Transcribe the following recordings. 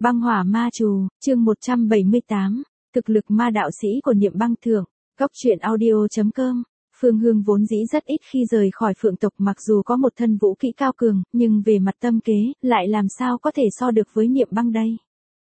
Băng hỏa ma trù, chương 178, thực lực ma đạo sĩ của Niệm Băng thượng, góc truyện audio.com. Phương Hương vốn dĩ rất ít khi rời khỏi Phượng tộc, mặc dù có một thân vũ kỹ cao cường, nhưng về mặt tâm kế, lại làm sao có thể so được với Niệm Băng đây.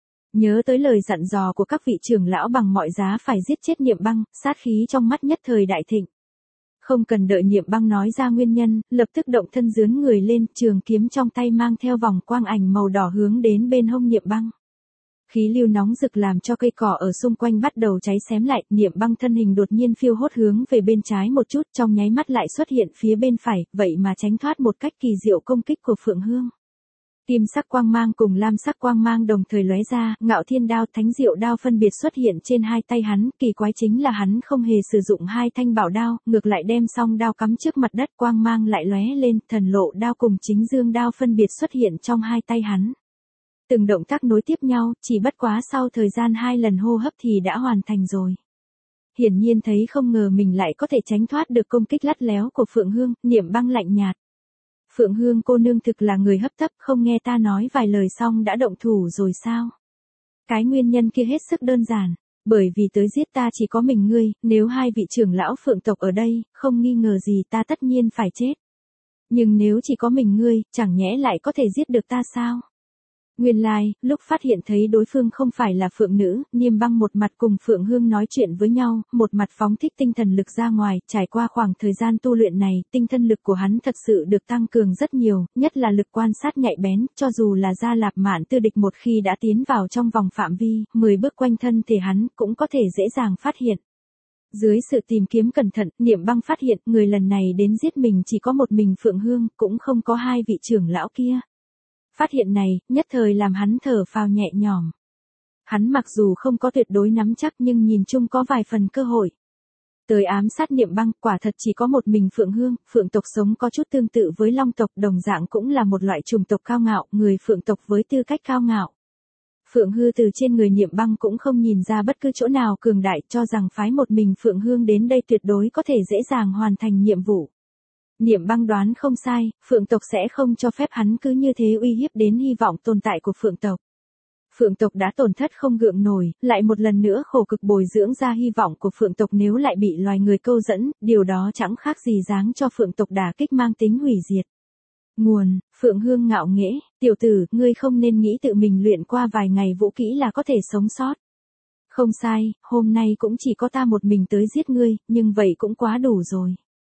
Nhớ tới lời dặn dò của các vị trưởng lão bằng mọi giá phải giết chết Niệm Băng, sát khí trong mắt nhất thời đại thịnh. Không cần đợi Niệm Băng nói ra nguyên nhân, lập tức động thân dướn người lên, trường kiếm trong tay mang theo vòng quang ảnh màu đỏ hướng đến bên hông Niệm Băng. Khí lưu nóng rực làm cho cây cỏ ở xung quanh bắt đầu cháy xém lại, Niệm Băng thân hình đột nhiên phiêu hốt hướng về bên trái một chút, trong nháy mắt lại xuất hiện phía bên phải, vậy mà tránh thoát một cách kỳ diệu công kích của Phượng Hương. Kim sắc quang mang cùng lam sắc quang mang đồng thời lóe ra, Ngạo Thiên đao, Thánh Diệu đao phân biệt xuất hiện trên hai tay hắn, kỳ quái chính là hắn không hề sử dụng hai thanh bảo đao, ngược lại đem song đao cắm trước mặt đất, quang mang lại lóe lên, Thần Lộ đao cùng Chính Dương đao phân biệt xuất hiện trong hai tay hắn. Từng động tác nối tiếp nhau, chỉ bất quá sau thời gian 2 lần hô hấp thì đã hoàn thành rồi. Hiển nhiên thấy không ngờ mình lại có thể tránh thoát được công kích lắt léo của Phượng Hương, Niệm Băng lạnh nhạt. Phượng Hương cô nương thực là người hấp tấp, không nghe ta nói vài lời xong đã động thủ rồi sao? Cái nguyên nhân kia hết sức đơn giản, bởi vì tới giết ta chỉ có mình ngươi, nếu hai vị trưởng lão Phượng tộc ở đây, không nghi ngờ gì ta tất nhiên phải chết. Nhưng nếu chỉ có mình ngươi, chẳng nhẽ lại có thể giết được ta sao? Nguyên lai, lúc phát hiện thấy đối phương không phải là Phượng nữ, Niệm Băng một mặt cùng Phượng Hương nói chuyện với nhau, một mặt phóng thích tinh thần lực ra ngoài, trải qua khoảng thời gian tu luyện này, tinh thần lực của hắn thật sự được tăng cường rất nhiều, nhất là lực quan sát nhạy bén, cho dù là Gia Lạp Mạn Tư địch một khi đã tiến vào trong vòng phạm vi, 10 bước quanh thân thể hắn cũng có thể dễ dàng phát hiện. Dưới sự tìm kiếm cẩn thận, Niệm Băng phát hiện người lần này đến giết mình chỉ có một mình Phượng Hương, cũng không có hai vị trưởng lão kia. Phát hiện này, nhất thời làm hắn thở phào nhẹ nhõm. Hắn mặc dù không có tuyệt đối nắm chắc nhưng nhìn chung có vài phần cơ hội. Tới ám sát Niệm Băng, quả thật chỉ có một mình Phượng Hương, Phượng tộc sống có chút tương tự với Long tộc, đồng dạng cũng là một loại chủng tộc cao ngạo, người Phượng tộc với tư cách cao ngạo. Phượng Hư từ trên người Niệm Băng cũng không nhìn ra bất cứ chỗ nào cường đại, cho rằng phái một mình Phượng Hương đến đây tuyệt đối có thể dễ dàng hoàn thành nhiệm vụ. Niệm Băng đoán không sai, Phượng tộc sẽ không cho phép hắn cứ như thế uy hiếp đến hy vọng tồn tại của Phượng tộc. Phượng tộc đã tổn thất không gượng nổi, lại một lần nữa khổ cực bồi dưỡng ra hy vọng của Phượng tộc, nếu lại bị loài người câu dẫn, điều đó chẳng khác gì dáng cho Phượng tộc đả kích mang tính hủy diệt. Nguồn, Phượng Hương ngạo nghễ, tiểu tử, ngươi không nên nghĩ tự mình luyện qua vài ngày vũ kỹ là có thể sống sót. Không sai, hôm nay cũng chỉ có ta một mình tới giết ngươi, nhưng vậy cũng quá đủ rồi.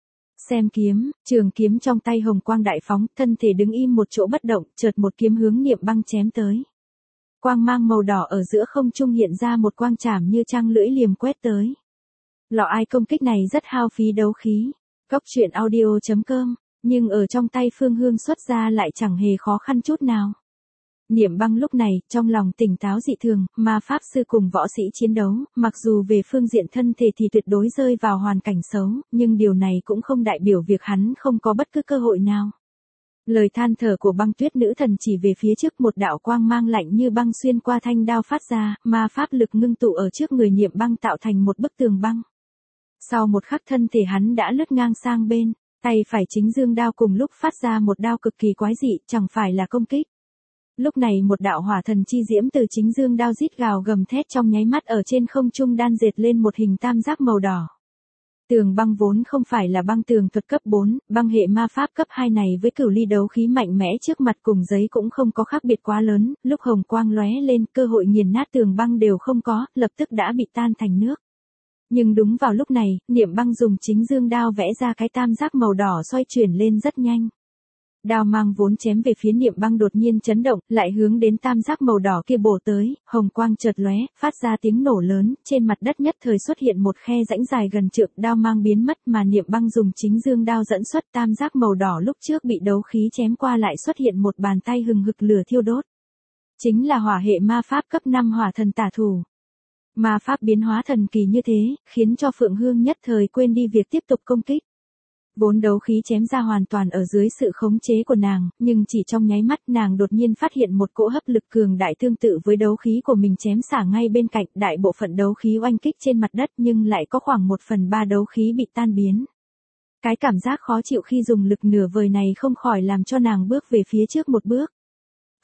Xem kiếm, trường kiếm trong tay hồng quang đại phóng, thân thể đứng im một chỗ bất động, chợt một kiếm hướng Niệm Băng chém tới. Quang mang màu đỏ ở giữa không trung hiện ra một quang trảm như trăng lưỡi liềm quét tới. Lọ ai công kích này rất hao phí đấu khí. Góc truyện audio.com, nhưng ở trong tay Phương Hương xuất ra lại chẳng hề khó khăn chút nào. Niệm Băng lúc này, trong lòng tỉnh táo dị thường, ma pháp sư cùng võ sĩ chiến đấu, mặc dù về phương diện thân thể thì tuyệt đối rơi vào hoàn cảnh xấu, nhưng điều này cũng không đại biểu việc hắn không có bất cứ cơ hội nào. Lời than thở của Băng Tuyết nữ thần chỉ về phía trước, một đạo quang mang lạnh như băng xuyên qua thanh đao phát ra, ma pháp lực ngưng tụ ở trước người Niệm Băng tạo thành một bức tường băng. Sau một khắc thân thể hắn đã lướt ngang sang bên, tay phải Chính Dương đao cùng lúc phát ra một đao cực kỳ quái dị, chẳng phải là công kích. Lúc này một đạo hỏa thần chi diễm từ Chính Dương đao rít gào gầm thét trong nháy mắt ở trên không trung đan dệt lên một hình tam giác màu đỏ. Tường băng vốn không phải là băng tường thuật cấp 4, băng hệ ma pháp cấp 2 này với cửu ly đấu khí mạnh mẽ trước mặt cùng giấy cũng không có khác biệt quá lớn, lúc hồng quang lóe lên cơ hội nghiền nát tường băng đều không có, lập tức đã bị tan thành nước. Nhưng đúng vào lúc này, Niệm Băng dùng Chính Dương đao vẽ ra cái tam giác màu đỏ xoay chuyển lên rất nhanh. Đao mang vốn chém về phía Niệm Băng đột nhiên chấn động, lại hướng đến tam giác màu đỏ kia bổ tới, hồng quang chợt lóe, phát ra tiếng nổ lớn, trên mặt đất nhất thời xuất hiện một khe rãnh dài gần trượng, đao mang biến mất mà Niệm Băng dùng Chính Dương đao dẫn xuất tam giác màu đỏ lúc trước bị đấu khí chém qua lại xuất hiện một bàn tay hừng hực lửa thiêu đốt. Chính là hỏa hệ ma pháp cấp 5 hỏa thần tả thủ. Ma pháp biến hóa thần kỳ như thế, khiến cho Phượng Hương nhất thời quên đi việc tiếp tục công kích. Vốn đấu khí chém ra hoàn toàn ở dưới sự khống chế của nàng, nhưng chỉ trong nháy mắt nàng đột nhiên phát hiện một cỗ hấp lực cường đại tương tự với đấu khí của mình chém xả ngay bên cạnh, đại bộ phận đấu khí oanh kích trên mặt đất nhưng lại có khoảng 1/3 đấu khí bị tan biến. Cái cảm giác khó chịu khi dùng lực nửa vời này không khỏi làm cho nàng bước về phía trước một bước.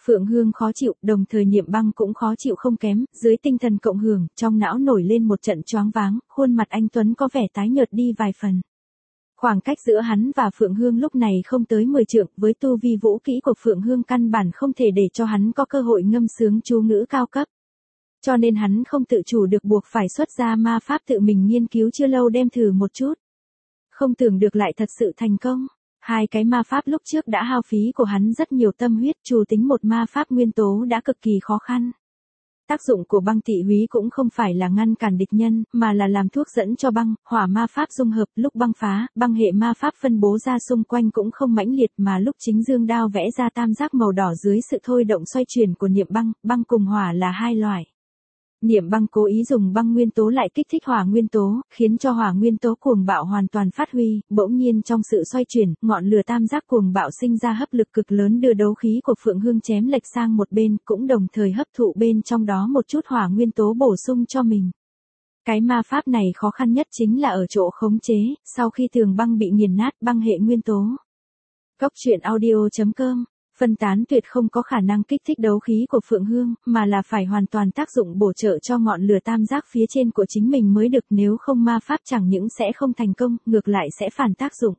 Phượng Hương khó chịu, đồng thời Niệm Băng cũng khó chịu không kém, dưới tinh thần cộng hưởng, trong não nổi lên một trận choáng váng, khuôn mặt anh Tuấn có vẻ tái nhợt đi vài phần. Khoảng cách giữa hắn và Phượng Hương lúc này không tới 10 trượng, với tu vi vũ kỹ của Phượng Hương căn bản không thể để cho hắn có cơ hội ngâm sướng chú ngữ cao cấp. Cho nên hắn không tự chủ được buộc phải xuất ra ma pháp tự mình nghiên cứu chưa lâu đem thử một chút. Không tưởng được lại thật sự thành công. Hai cái ma pháp lúc trước đã hao phí của hắn rất nhiều tâm huyết, chủ tính một ma pháp nguyên tố đã cực kỳ khó khăn. Tác dụng của băng tị húy cũng không phải là ngăn cản địch nhân, mà là làm thuốc dẫn cho băng, hỏa ma pháp dung hợp, lúc băng phá, băng hệ ma pháp phân bố ra xung quanh cũng không mãnh liệt mà lúc chính dương đao vẽ ra tam giác màu đỏ dưới sự thôi động xoay chuyển của Niệm Băng, băng cùng hỏa là hai loại. Niệm Băng cố ý dùng băng nguyên tố lại kích thích hỏa nguyên tố, khiến cho hỏa nguyên tố cuồng bạo hoàn toàn phát huy, bỗng nhiên trong sự xoay chuyển, ngọn lửa tam giác cuồng bạo sinh ra hấp lực cực lớn đưa đấu khí của Phượng Hương chém lệch sang một bên, cũng đồng thời hấp thụ bên trong đó một chút hỏa nguyên tố bổ sung cho mình. Cái ma pháp này khó khăn nhất chính là ở chỗ khống chế, sau khi tường băng bị nghiền nát băng hệ nguyên tố. Góc truyện audio.com Phân tán tuyệt không có khả năng kích thích đấu khí của Phượng Hương, mà là phải hoàn toàn tác dụng bổ trợ cho ngọn lửa tam giác phía trên của chính mình mới được, nếu không ma pháp chẳng những sẽ không thành công, ngược lại sẽ phản tác dụng.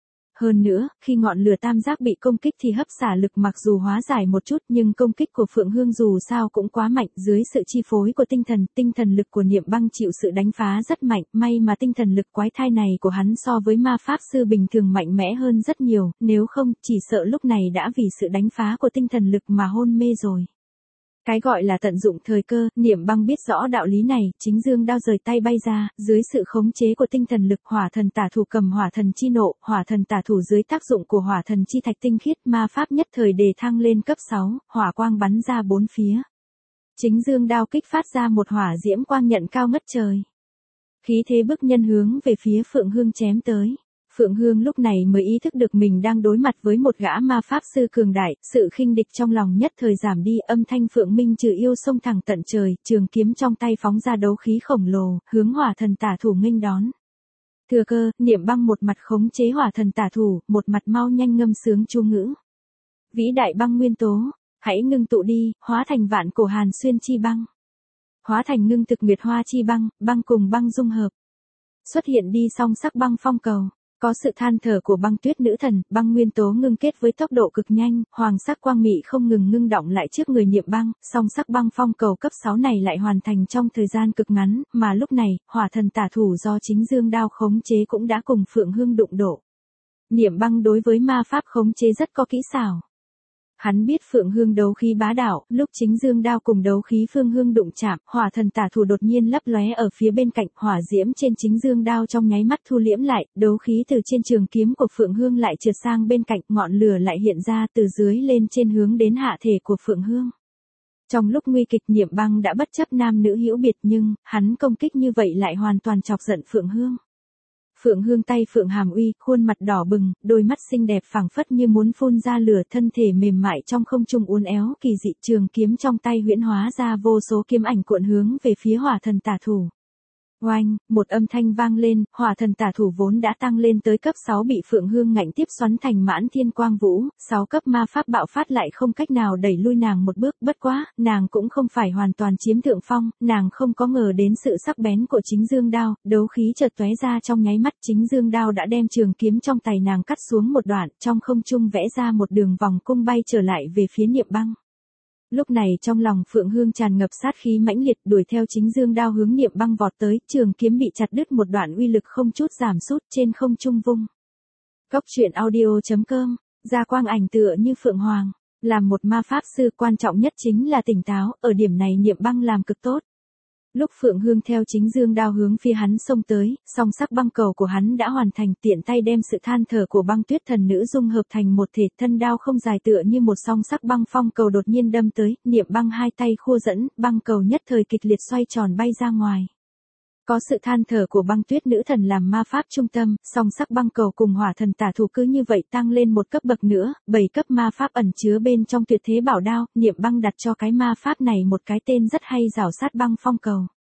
Hơn nữa, khi ngọn lửa tam giác bị công kích thì hấp xả lực mặc dù hóa giải một chút nhưng công kích của Phượng Hương dù sao cũng quá mạnh, dưới sự chi phối của tinh thần lực của Niệm Băng chịu sự đánh phá rất mạnh, may mà tinh thần lực quái thai này của hắn so với ma pháp sư bình thường mạnh mẽ hơn rất nhiều, nếu không, chỉ sợ lúc này đã vì sự đánh phá của tinh thần lực mà hôn mê rồi. Cái gọi là tận dụng thời cơ, Niệm Băng biết rõ đạo lý này, chính dương đao rời tay bay ra, dưới sự khống chế của tinh thần lực hỏa thần tả thủ cầm hỏa thần chi nộ, hỏa thần tả thủ dưới tác dụng của hỏa thần chi thạch tinh khiết ma pháp nhất thời đề thăng lên cấp 6, hỏa quang bắn ra bốn phía. Chính dương đao kích phát ra một hỏa diễm quang nhận cao ngất trời. Khí thế bức nhân hướng về phía Phượng Hương chém tới. Phượng Hương lúc này mới ý thức được mình đang đối mặt với một gã ma pháp sư cường đại, sự khinh địch trong lòng nhất thời giảm đi, âm thanh Phượng Minh trừ yêu xông thẳng tận trời, trường kiếm trong tay phóng ra đấu khí khổng lồ, hướng hỏa thần tả thủ nghênh đón. Thừa cơ, Niệm Băng một mặt khống chế hỏa thần tả thủ, một mặt mau nhanh ngâm sướng chú ngữ. Vĩ đại băng nguyên tố, hãy ngưng tụ đi, hóa thành vạn cổ hàn xuyên chi băng. Hóa thành ngưng thực nguyệt hoa chi băng, băng cùng băng dung hợp. Xuất hiện đi song sắc băng phong cầu. Có sự than thở của băng tuyết nữ thần, băng nguyên tố ngưng kết với tốc độ cực nhanh, hoàng sắc quang mị không ngừng ngưng động lại trước người Niệm Băng, song sắc băng phong cầu cấp 6 này lại hoàn thành trong thời gian cực ngắn, mà lúc này, hỏa thần tả thủ do chính dương đao khống chế cũng đã cùng Phượng Hương đụng độ. Niệm Băng đối với ma pháp khống chế rất có kỹ xảo. Hắn biết Phượng Hương đấu khí bá đạo, lúc chính dương đao cùng đấu khí Phượng Hương đụng chạm, hỏa thần tả thủ đột nhiên lấp lóe ở phía bên cạnh, hỏa diễm trên chính dương đao trong nháy mắt thu liễm lại, đấu khí từ trên trường kiếm của Phượng Hương lại trượt sang bên cạnh, ngọn lửa lại hiện ra từ dưới lên trên hướng đến hạ thể của Phượng Hương. Trong lúc nguy kịch Niệm Băng đã bất chấp nam nữ hữu biệt nhưng, hắn công kích như vậy lại hoàn toàn chọc giận Phượng Hương. Phượng Hương tay Phượng Hàm Uy, khuôn mặt đỏ bừng, đôi mắt xinh đẹp phảng phất như muốn phun ra lửa, thân thể mềm mại trong không trung uốn éo kỳ dị, trường kiếm trong tay huyễn hóa ra vô số kiếm ảnh cuộn hướng về phía hỏa thần tả thủ. Oanh, một âm thanh vang lên, hỏa thần tả thủ vốn đã tăng lên tới cấp 6 bị Phượng Hương ngạnh tiếp xoắn thành mãn thiên quang vũ, 6 cấp ma pháp bạo phát lại không cách nào đẩy lui nàng một bước, bất quá, nàng cũng không phải hoàn toàn chiếm thượng phong, nàng không có ngờ đến sự sắc bén của chính dương đao, đấu khí chợt tóe ra trong nháy mắt, chính dương đao đã đem trường kiếm trong tay nàng cắt xuống một đoạn, trong không trung vẽ ra một đường vòng cung bay trở lại về phía Niệm Băng. Lúc này trong lòng Phượng Hương tràn ngập sát khí mãnh liệt, đuổi theo chính dương đao hướng Niệm Băng vọt tới, trường kiếm bị chặt đứt một đoạn, uy lực không chút giảm sút, trên không trung vung. Góc truyện audio.com, ra quang ảnh tựa như Phượng Hoàng, làm một ma pháp sư quan trọng nhất chính là tỉnh táo, ở điểm này Niệm Băng làm cực tốt. Lúc Phượng Hương theo chính dương đao hướng phía hắn xông tới, song sắc băng cầu của hắn đã hoàn thành, tiện tay đem sự than thở của băng tuyết thần nữ dung hợp thành một thể, thân đao không dài tựa như một song sắc băng phong cầu đột nhiên đâm tới, Niệm Băng hai tay khua dẫn, băng cầu nhất thời kịch liệt xoay tròn bay ra ngoài. Có sự than thở của băng tuyết nữ thần làm ma pháp trung tâm, song sắc băng cầu cùng hỏa thần tả thủ cứ như vậy tăng lên một cấp bậc nữa, 7 cấp ma pháp ẩn chứa bên trong tuyệt thế bảo đao, Niệm Băng đặt cho cái ma pháp này một cái tên rất hay, rảo sát băng phong cầu.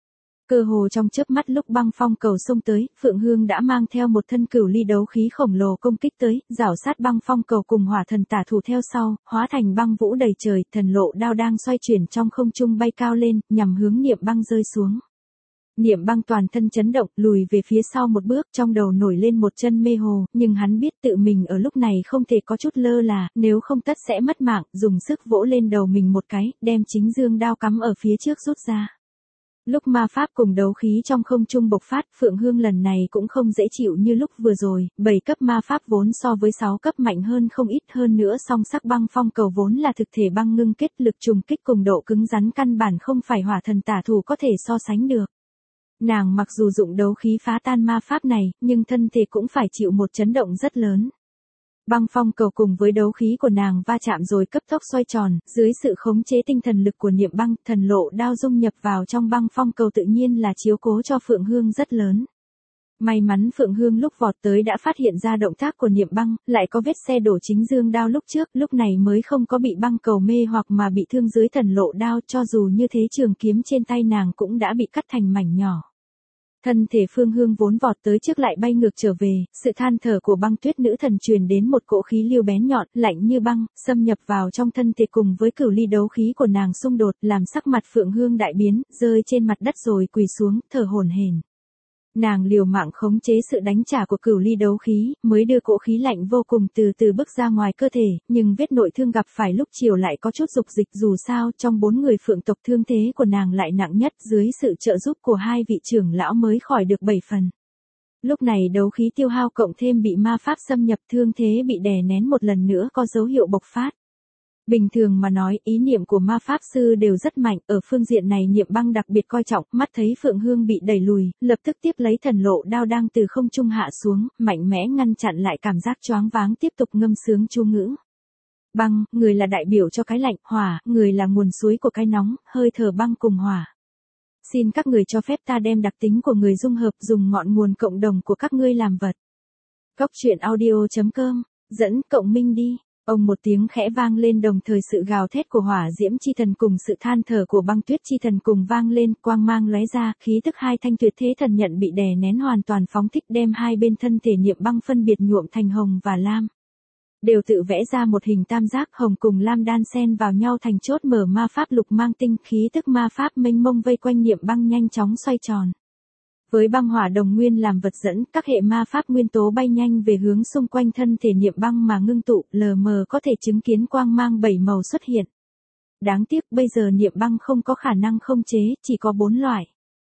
Cơ hồ trong chớp mắt lúc băng phong cầu xông tới, Phượng Hương đã mang theo một thân cửu ly đấu khí khổng lồ công kích tới, rảo sát băng phong cầu cùng hỏa thần tả thủ theo sau, hóa thành băng vũ đầy trời, thần lộ đao đang xoay chuyển trong không trung bay cao lên, nhằm hướng Niệm Băng rơi xuống. Niệm Băng toàn thân chấn động, lùi về phía sau một bước, trong đầu nổi lên một chân mê hồ, nhưng hắn biết tự mình ở lúc này không thể có chút lơ là, nếu không tất sẽ mất mạng, dùng sức vỗ lên đầu mình một cái, đem chính dương đao cắm ở phía trước rút ra. Lúc ma pháp cùng đấu khí trong không trung bộc phát, Phượng Hương lần này cũng không dễ chịu như lúc vừa rồi, 7 cấp ma pháp vốn so với 6 cấp mạnh hơn không ít, hơn nữa song sắc băng phong cầu vốn là thực thể băng ngưng kết, lực trùng kích cùng độ cứng rắn căn bản không phải hỏa thần tả thủ có thể so sánh được. Nàng mặc dù dụng đấu khí phá tan ma pháp này, nhưng thân thể cũng phải chịu một chấn động rất lớn. Băng phong cầu cùng với đấu khí của nàng va chạm rồi cấp tốc xoay tròn, dưới sự khống chế tinh thần lực của Niệm Băng, thần lộ đao dung nhập vào trong băng phong cầu tự nhiên là chiếu cố cho Phượng Hương rất lớn. May mắn Phượng Hương lúc vọt tới đã phát hiện ra động tác của Niệm Băng, lại có vết xe đổ chính dương đao lúc trước, lúc này mới không có bị băng cầu mê hoặc mà bị thương dưới thần lộ đao, cho dù như thế trường kiếm trên tay nàng cũng đã bị cắt thành mảnh nhỏ. Thân thể Phương Hương vốn vọt tới trước lại bay ngược trở về, sự than thở của băng tuyết nữ thần truyền đến một cỗ khí lưu bén nhọn, lạnh như băng, xâm nhập vào trong thân thể cùng với cửu ly đấu khí của nàng xung đột, làm sắc mặt Phượng Hương đại biến, rơi trên mặt đất rồi quỳ xuống, thở hổn hển. Nàng liều mạng khống chế sự đánh trả của cửu ly đấu khí, mới đưa cỗ khí lạnh vô cùng từ từ bước ra ngoài cơ thể, nhưng vết nội thương gặp phải lúc chiều lại có chút dục dịch, dù sao trong 4 người Phượng tộc thương thế của nàng lại nặng nhất, dưới sự trợ giúp của 2 vị trưởng lão mới khỏi được 7 phần. Lúc này đấu khí tiêu hao cộng thêm bị ma pháp xâm nhập, thương thế bị đè nén một lần nữa có dấu hiệu bộc phát. Bình thường mà nói, ý niệm của ma pháp sư đều rất mạnh, ở phương diện này Niệm Băng đặc biệt coi trọng, mắt thấy Phượng Hương bị đẩy lùi, lập tức tiếp lấy thần lộ đao đang từ không trung hạ xuống, mạnh mẽ ngăn chặn lại cảm giác choáng váng, tiếp tục ngâm sướng chú ngữ. Băng, người là đại biểu cho cái lạnh, hỏa, người là nguồn suối của cái nóng, hơi thở băng cùng hỏa. Xin các người cho phép ta đem đặc tính của người dung hợp, dùng ngọn nguồn cộng đồng của các ngươi làm vật. Góc truyện audio.com, dẫn cộng minh đi. Ông một tiếng khẽ vang lên, đồng thời sự gào thét của hỏa diễm chi thần cùng sự than thở của băng tuyết chi thần cùng vang lên, quang mang lóe ra, khí tức 2 thanh tuyệt thế thần nhận bị đè nén hoàn toàn phóng thích, đem 2 bên thân thể Niệm Băng phân biệt nhuộm thành hồng và lam. Đều tự vẽ ra một hình tam giác, hồng cùng lam đan xen vào nhau thành chốt mở ma pháp lục mang tinh, khí tức ma pháp mênh mông vây quanh Niệm Băng nhanh chóng xoay tròn. Với băng hỏa đồng nguyên làm vật dẫn, các hệ ma pháp nguyên tố bay nhanh về hướng xung quanh thân thể Niệm Băng mà ngưng tụ, lờ mờ có thể chứng kiến quang mang 7 màu xuất hiện. Đáng tiếc bây giờ Niệm Băng không có khả năng không chế, chỉ có 4 loại.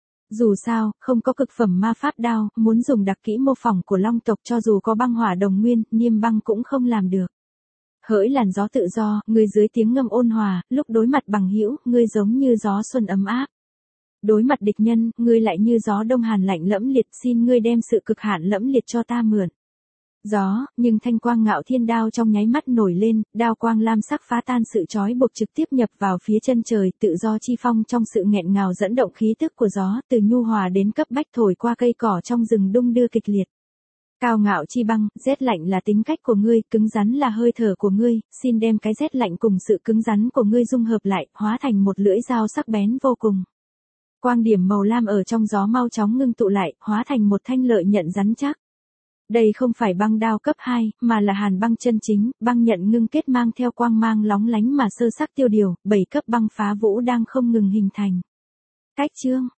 Dù sao, không có cực phẩm ma pháp đao, muốn dùng đặc kỹ mô phỏng của long tộc, cho dù có băng hỏa đồng nguyên, Niệm Băng cũng không làm được. Hỡi làn gió tự do, ngươi dưới tiếng ngâm ôn hòa, lúc đối mặt bằng hữu, ngươi giống như gió xuân ấm áp. Đối mặt địch nhân, ngươi lại như gió đông hàn lạnh lẫm liệt, xin ngươi đem sự cực hạn lẫm liệt cho ta mượn. Gió, nhưng thanh quang ngạo thiên đao trong nháy mắt nổi lên, đao quang lam sắc phá tan sự trói buộc, trực tiếp nhập vào phía chân trời, tự do chi phong trong sự nghẹn ngào dẫn động khí tức của gió, từ nhu hòa đến cấp bách thổi qua cây cỏ trong rừng đung đưa kịch liệt. Cao ngạo chi băng, rét lạnh là tính cách của ngươi, cứng rắn là hơi thở của ngươi, xin đem cái rét lạnh cùng sự cứng rắn của ngươi dung hợp lại, hóa thành một lưỡi dao sắc bén vô cùng. Quang điểm màu lam ở trong gió mau chóng ngưng tụ lại, hóa thành một thanh lợi nhận rắn chắc. Đây không phải băng đao cấp 2, mà là hàn băng chân chính, băng nhận ngưng kết mang theo quang mang lóng lánh mà sơ sắc tiêu điều, 7 cấp băng phá vũ đang không ngừng hình thành. Cách chương